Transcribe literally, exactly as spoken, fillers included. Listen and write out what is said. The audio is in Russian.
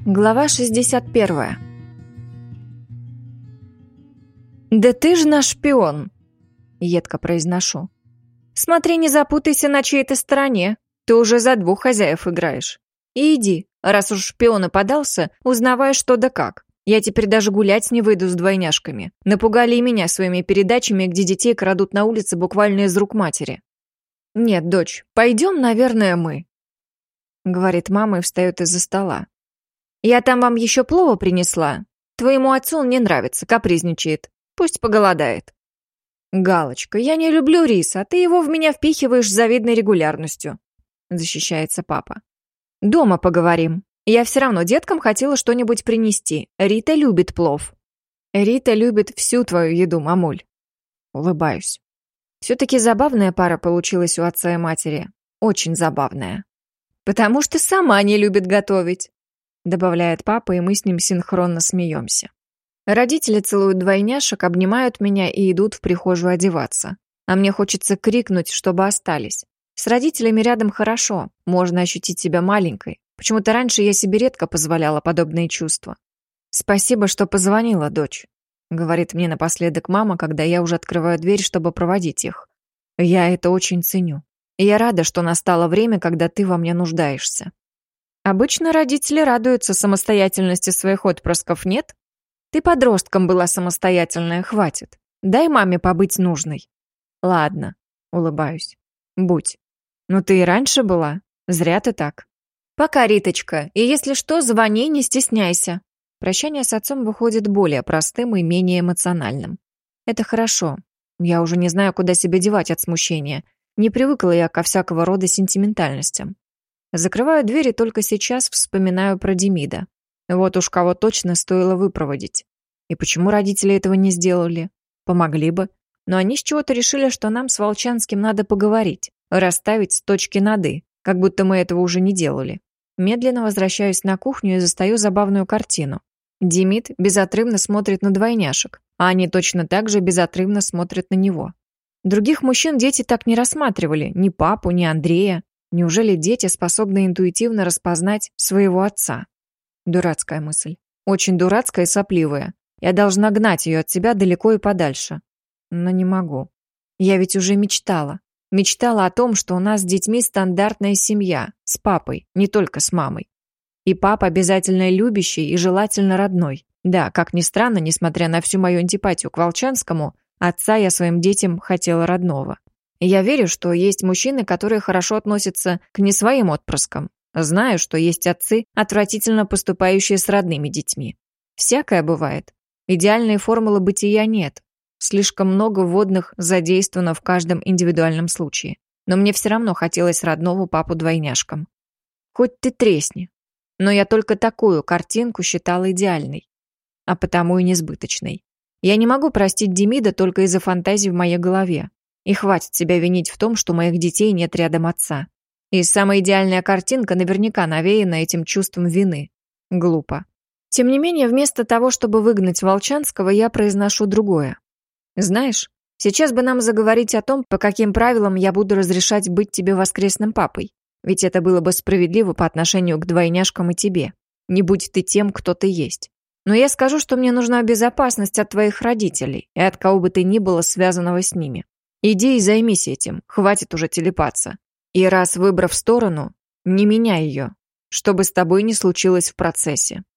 Глава шестьдесят первая. «Да ты ж наш шпион!» — едко произношу. «Смотри, не запутайся на чьей-то стороне. Ты уже за двух хозяев играешь. И иди, раз уж шпион и подался, узнавай, что да как. Я теперь даже гулять не выйду с двойняшками. Напугали и меня своими передачами, где детей крадут на улице буквально из рук матери. Нет, дочь, пойдем, наверное, мы», — говорит мама и встает из-за стола. «Я там вам еще плова принесла. Твоему отцу он не нравится, капризничает. Пусть поголодает». «Галочка, я не люблю рис, а ты его в меня впихиваешь с завидной регулярностью», — защищается папа. «Дома поговорим. Я все равно деткам хотела что-нибудь принести. Рита любит плов». «Рита любит всю твою еду, мамуль». Улыбаюсь. Все-таки забавная пара получилась у отца и матери. Очень забавная. «Потому что сама не любит готовить», — добавляет папа, и мы с ним синхронно смеемся. Родители целуют двойняшек, обнимают меня и идут в прихожую одеваться. А мне хочется крикнуть, чтобы остались. С родителями рядом хорошо, можно ощутить себя маленькой. Почему-то раньше я себе редко позволяла подобные чувства. «Спасибо, что позвонила, дочь», — говорит мне напоследок мама, когда я уже открываю дверь, чтобы проводить их. «Я это очень ценю. И я рада, что настало время, когда ты во мне нуждаешься». Обычно родители радуются самостоятельности своих отпрысков, нет? Ты подростком была самостоятельная, хватит. Дай маме побыть нужной. Ладно, улыбаюсь. Будь. Ну ты и раньше была. Зря ты так. Пока, Риточка, и если что, звони, не стесняйся. Прощание с отцом выходит более простым и менее эмоциональным. Это хорошо. Я уже не знаю, куда себя девать от смущения. Не привыкла я ко всякого рода сентиментальностям. Закрываю дверь и только сейчас вспоминаю про Демида. Вот уж кого точно стоило выпроводить. И почему родители этого не сделали? Помогли бы. Но они с чего-то решили, что нам с Волчанским надо поговорить, расставить точки над «и», как будто мы этого уже не делали. Медленно возвращаюсь на кухню и застаю забавную картину. Демид безотрывно смотрит на двойняшек, а они точно так же безотрывно смотрят на него. Других мужчин дети так не рассматривали, ни папу, ни Андрея. Неужели дети способны интуитивно распознать своего отца? Дурацкая мысль. Очень дурацкая и сопливая. Я должна гнать ее от себя далеко и подальше. Но не могу. Я ведь уже мечтала. Мечтала о том, что у нас с детьми стандартная семья. С папой, не только с мамой. И папа обязательно любящий и желательно родной. Да, как ни странно, несмотря на всю мою антипатию к Волчанскому, отца я своим детям хотела родного. И я верю, что есть мужчины, которые хорошо относятся к не своим отпрыскам. Знаю, что есть отцы, отвратительно поступающие с родными детьми. Всякое бывает. Идеальной формулы бытия нет. Слишком много вводных задействовано в каждом индивидуальном случае. Но мне все равно хотелось родного папу двойняшкам. Хоть ты тресни. Но я только такую картинку считала идеальной. А потому и несбыточной. Я не могу простить Демида только из-за фантазий в моей голове. И хватит себя винить в том, что у моих детей нет рядом отца. И самая идеальная картинка наверняка навеяна этим чувством вины. Глупо. Тем не менее, вместо того, чтобы выгнать Волчанского, я произношу другое. Знаешь, сейчас бы нам заговорить о том, по каким правилам я буду разрешать быть тебе воскресным папой. Ведь это было бы справедливо по отношению к двойняшкам и тебе. Не будь ты тем, кто ты есть. Но я скажу, что мне нужна безопасность от твоих родителей и от кого бы ты ни было связанного с ними. Иди и займись этим, хватит уже телепаться. И раз выбрав сторону, не меняй ее, что бы с тобой ни случилось в процессе.